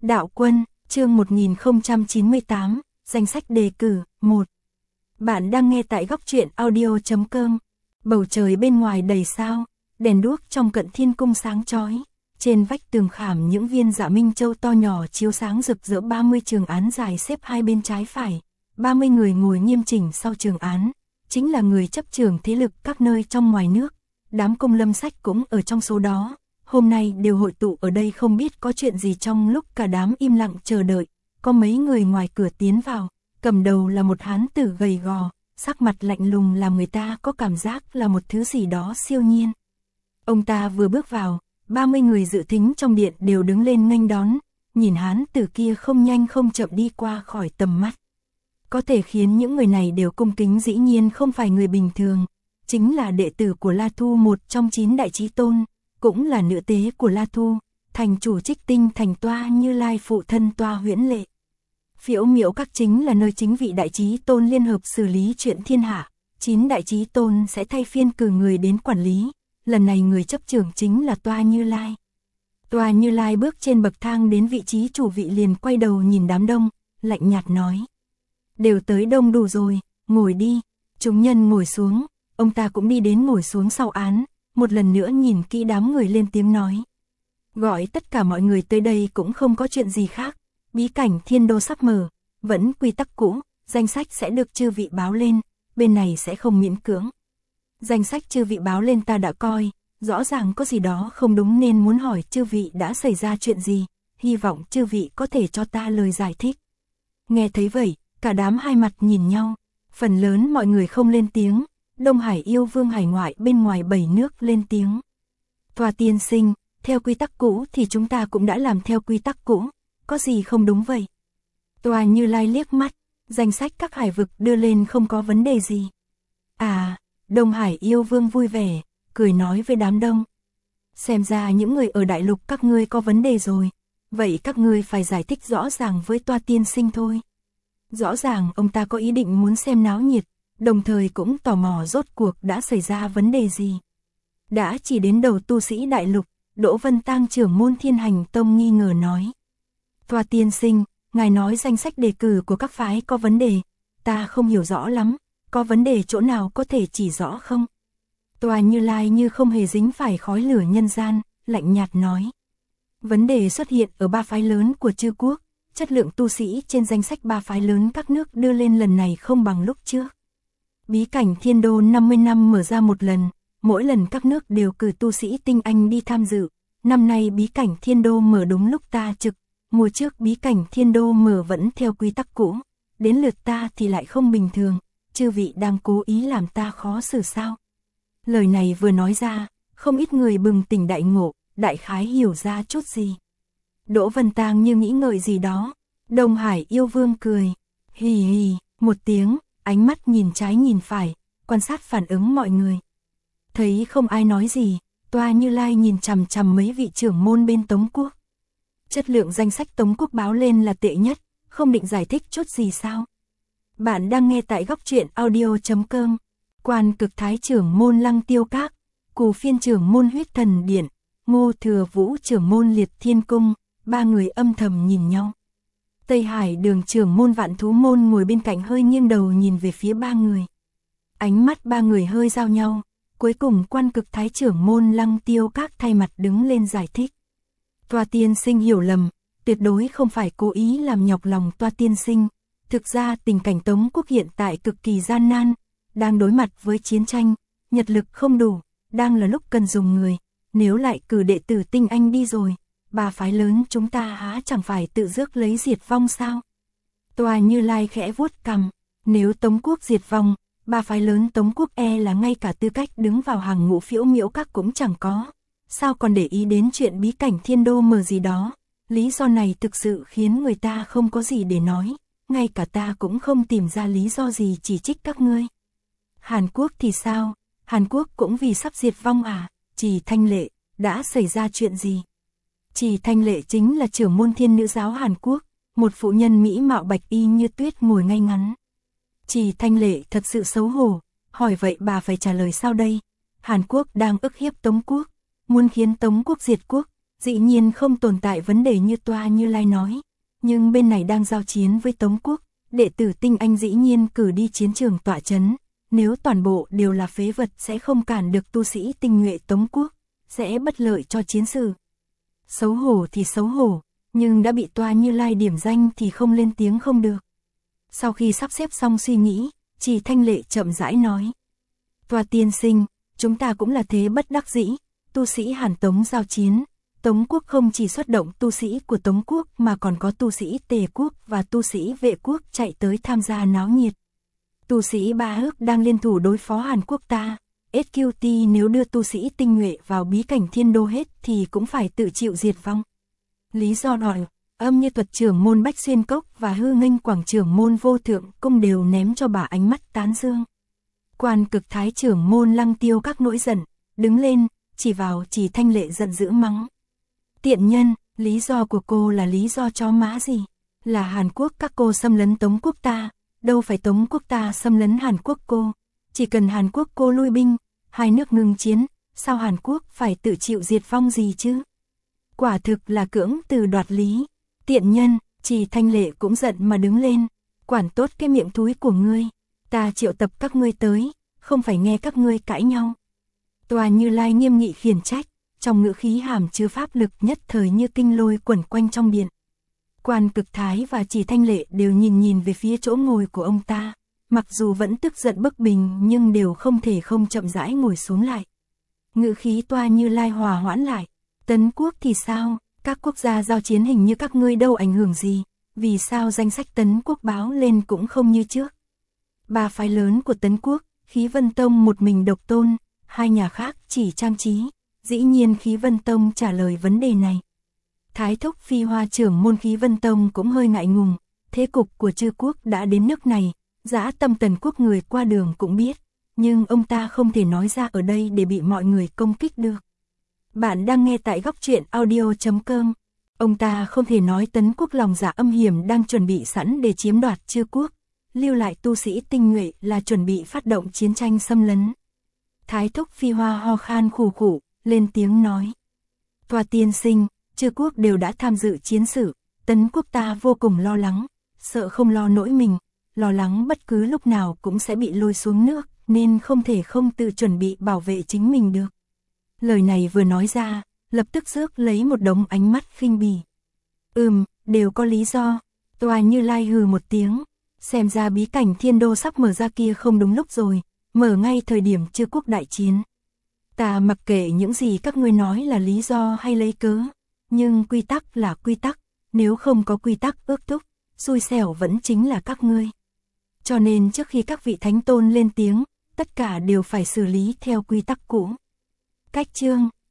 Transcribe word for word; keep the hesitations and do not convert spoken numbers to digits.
Đạo quân, chương một nghìn không trăm chín mươi tám, danh sách đề cử, một. Bạn đang nghe tại góc truyện audio chấm com. Bầu trời bên ngoài đầy sao, đèn đuốc trong cận thiên cung sáng chói. Trên vách tường khảm những viên dạ minh châu to nhỏ chiếu sáng rực rỡ, ba mươi trường án dài xếp hai bên trái phải. ba mươi người ngồi nghiêm chỉnh sau trường án, chính là người chấp trưởng thế lực các nơi trong ngoài nước. Đám công lâm sách cũng ở trong số đó. Hôm nay đều hội tụ ở đây, không biết có chuyện gì. Trong lúc cả đám im lặng chờ đợi, có mấy người ngoài cửa tiến vào. Cầm đầu là một hán tử gầy gò, sắc mặt lạnh lùng làm người ta có cảm giác là một thứ gì đó siêu nhiên. Ông ta vừa bước vào, ba mươi người dự thính trong điện đều đứng lên nghênh đón, nhìn hán tử kia không nhanh không chậm đi qua khỏi tầm mắt. Có thể khiến những người này đều cung kính dĩ nhiên không phải người bình thường, chính là đệ tử của La Thu, một trong chín đại chí tôn, cũng là nữ tế của La Thu, thành chủ Trích Tinh thành Toa Như Lai phụ thân Toa Huyễn Lệ. Phiễu Miễu Các chính là nơi chính vị đại chí tôn liên hợp xử lý chuyện thiên hạ, chín đại chí tôn sẽ thay phiên cử người đến quản lý, lần này người chấp trưởng chính là Toa Như Lai. Toa Như Lai bước trên bậc thang đến vị trí chủ vị liền quay đầu nhìn đám đông, lạnh nhạt nói: "Đều tới đông đủ rồi, ngồi đi." Chúng nhân ngồi xuống, ông ta cũng đi đến ngồi xuống sau án, một lần nữa nhìn kỹ đám người lên tiếng nói: "Gọi tất cả mọi người tới đây cũng không có chuyện gì khác, bí cảnh thiên đô sắp mở, vẫn quy tắc cũ, danh sách sẽ được chư vị báo lên, bên này sẽ không miễn cưỡng. Danh sách chư vị báo lên ta đã coi, rõ ràng có gì đó không đúng nên muốn hỏi chư vị đã xảy ra chuyện gì, hy vọng chư vị có thể cho ta lời giải thích." Nghe thấy vậy, cả đám hai mặt nhìn nhau, phần lớn mọi người không lên tiếng. Đông Hải yêu vương hải ngoại bên ngoài bảy nước lên tiếng: "Toa tiên sinh, theo quy tắc cũ thì chúng ta cũng đã làm theo quy tắc cũ, có gì không đúng vậy?" Toa Như Lai liếc mắt, danh sách các hải vực đưa lên không có vấn đề gì. "À," Đông Hải yêu vương vui vẻ, cười nói với đám đông: "Xem ra những người ở đại lục các ngươi có vấn đề rồi, vậy các ngươi phải giải thích rõ ràng với Toa tiên sinh thôi." Rõ ràng ông ta có ý định muốn xem náo nhiệt, đồng thời cũng tò mò rốt cuộc đã xảy ra vấn đề gì. Đã chỉ đến đầu tu sĩ đại lục, Đỗ Vân Tang trưởng môn Thiên Hành Tông nghi ngờ nói: "Toa tiên sinh, ngài nói danh sách đề cử của các phái có vấn đề, ta không hiểu rõ lắm, có vấn đề chỗ nào có thể chỉ rõ không?" Toa Như Lai như không hề dính phải khói lửa nhân gian, lạnh nhạt nói: "Vấn đề xuất hiện ở ba phái lớn của chư quốc, chất lượng tu sĩ trên danh sách ba phái lớn các nước đưa lên lần này không bằng lúc trước. Bí cảnh thiên đô năm mươi năm mở ra một lần, mỗi lần các nước đều cử tu sĩ tinh anh đi tham dự. Năm nay bí cảnh thiên đô mở đúng lúc ta trực, mùa trước bí cảnh thiên đô mở vẫn theo quy tắc cũ, đến lượt ta thì lại không bình thường, chư vị đang cố ý làm ta khó xử sao?" Lời này vừa nói ra, không ít người bừng tỉnh đại ngộ, đại khái hiểu ra chút gì. Đỗ Vân Tang như nghĩ ngợi gì đó, Đông Hải yêu vương cười, hì hì, một tiếng, ánh mắt nhìn trái nhìn phải, quan sát phản ứng mọi người. Thấy không ai nói gì, Toa Như Lai nhìn chằm chằm mấy vị trưởng môn bên Tống Quốc. Chất lượng danh sách Tống Quốc báo lên là tệ nhất, không định giải thích chút gì sao? Bạn đang nghe tại góc truyện audio chấm com. Quan Cực Thái trưởng môn Lăng Tiêu Các, Cù Phiên trưởng môn Huyết Thần Điện, Ngô Thừa Vũ trưởng môn Liệt Thiên Cung, ba người âm thầm nhìn nhau. Tây Hải Đường trưởng môn Vạn Thú Môn ngồi bên cạnh hơi nghiêng đầu nhìn về phía ba người. Ánh mắt ba người hơi giao nhau, cuối cùng Quan Cực Thái trưởng môn Lăng Tiêu Các thay mặt đứng lên giải thích: "Toa tiên sinh hiểu lầm, tuyệt đối không phải cố ý làm nhọc lòng Toa tiên sinh. Thực ra tình cảnh Tống Quốc hiện tại cực kỳ gian nan, đang đối mặt với chiến tranh, nhật lực không đủ, đang là lúc cần dùng người, nếu lại cử đệ tử tinh anh đi rồi, ba phái lớn chúng ta há chẳng phải tự rước lấy diệt vong sao?" Toa Như Lai khẽ vuốt cằm, nếu Tống Quốc diệt vong, ba phái lớn Tống Quốc e là ngay cả tư cách đứng vào hàng ngũ Phiễu Miễu Các cũng chẳng có, sao còn để ý đến chuyện bí cảnh thiên đô mở gì đó. Lý do này thực sự khiến người ta không có gì để nói, ngay cả ta cũng không tìm ra lý do gì chỉ trích các ngươi. Hàn Quốc thì sao? Hàn Quốc cũng vì sắp diệt vong à? Trì Thanh Lệ, đã xảy ra chuyện gì? Trì Thanh Lệ chính là trưởng môn Thiên Nữ giáo Hàn Quốc, một phụ nhân mỹ mạo bạch y như tuyết ngồi ngay ngắn. Trì Thanh Lệ thật sự xấu hổ, hỏi vậy bà phải trả lời sao đây? Hàn Quốc đang ức hiếp Tống Quốc, muốn khiến Tống Quốc diệt quốc, dĩ nhiên không tồn tại vấn đề như Toa Như Lai nói. Nhưng bên này đang giao chiến với Tống quốc, đệ tử tinh anh dĩ nhiên cử đi chiến trường tọa chấn. Nếu toàn bộ đều là phế vật sẽ không cản được tu sĩ tinh nhuệ Tống quốc, sẽ bất lợi cho chiến sự. Xấu hổ thì xấu hổ, nhưng đã bị Toa Như Lai điểm danh thì không lên tiếng không được. Sau khi sắp xếp xong suy nghĩ, Trì Thanh Lệ chậm rãi nói. Toa tiên sinh, chúng ta cũng là thế bất đắc dĩ, tu sĩ Hàn Tống giao chiến. Tống quốc không chỉ xuất động tu sĩ của Tống quốc mà còn có tu sĩ Tề quốc và tu sĩ Vệ quốc chạy tới tham gia náo nhiệt. Tu sĩ Ba Ước đang liên thủ đối phó Hàn Quốc ta. ét quy tê nếu đưa tu sĩ tinh nhuệ vào bí cảnh thiên đô hết thì cũng phải tự chịu diệt vong. Lý do hỏi, âm như thuật trưởng môn Bách Xuyên Cốc và hư nghênh quảng trưởng môn Vô Thượng Cung đều ném cho bà ánh mắt tán dương. Quan Cực Thái trưởng môn Lăng Tiêu các nỗi giận, đứng lên, chỉ vào Trì Thanh Lệ giận dữ mắng. Tiện nhân, lý do của cô là lý do chó má gì? Là Hàn Quốc các cô xâm lấn Tống quốc ta, đâu phải Tống quốc ta xâm lấn Hàn Quốc cô. Chỉ cần Hàn Quốc cô lui binh, hai nước ngừng chiến, sao Hàn Quốc phải tự chịu diệt vong gì chứ? Quả thực là cưỡng từ đoạt lý. Tiện nhân, Trì Thanh Lệ cũng giận mà đứng lên. Quản tốt cái miệng thúi của ngươi. Ta triệu tập các ngươi tới, không phải nghe các ngươi cãi nhau. Toa Như Lai nghiêm nghị khiển trách, trong ngữ khí hàm chứa pháp lực nhất thời như kinh lôi quẩn quanh trong điện. Quan Cực Thái và Trì Thanh Lệ đều nhìn nhìn về phía chỗ ngồi của ông ta, mặc dù vẫn tức giận bức bình nhưng đều không thể không chậm rãi ngồi xuống lại. Ngữ khí Toa Như Lai hòa hoãn lại. Tấn quốc thì sao? Các quốc gia giao chiến hình như các ngươi đâu ảnh hưởng gì, vì sao danh sách Tấn quốc báo lên cũng không như trước? Ba phái lớn của Tấn quốc, Khí Vân Tông một mình độc tôn, hai nhà khác chỉ trang trí. Dĩ nhiên Khí Vân Tông trả lời vấn đề này. Thái thúc Phi Hoa trưởng môn Khí Vân Tông cũng hơi ngại ngùng, thế cục của chư quốc đã đến nước này, dã tâm Tần quốc người qua đường cũng biết, nhưng ông ta không thể nói ra ở đây để bị mọi người công kích được. Bạn đang nghe tại góc truyện audio chấm com. Ông ta không thể nói Tấn quốc lòng dạ âm hiểm đang chuẩn bị sẵn để chiếm đoạt chư quốc, lưu lại tu sĩ tinh nhuệ là chuẩn bị phát động chiến tranh xâm lấn. Thái thúc Phi Hoa ho khan khủ khủ, lên tiếng nói. Toa tiên sinh, chư quốc đều đã tham dự chiến sự, Tấn quốc ta vô cùng lo lắng, sợ không lo nỗi mình, lo lắng bất cứ lúc nào cũng sẽ bị lôi xuống nước, nên không thể không tự chuẩn bị bảo vệ chính mình được. Lời này vừa nói ra, lập tức rước lấy một đống ánh mắt khinh bỉ. Ừm, đều có lý do. Toa Như Lai hừ một tiếng, xem ra bí cảnh thiên đô sắp mở ra kia không đúng lúc rồi, mở ngay thời điểm chư quốc đại chiến. Ta mặc kệ những gì các ngươi nói là lý do hay lấy cớ, nhưng quy tắc là quy tắc, nếu không có quy tắc ước thúc, xui xẻo vẫn chính là các ngươi. Cho nên trước khi các vị thánh tôn lên tiếng, tất cả đều phải xử lý theo quy tắc cũ. Cách chương,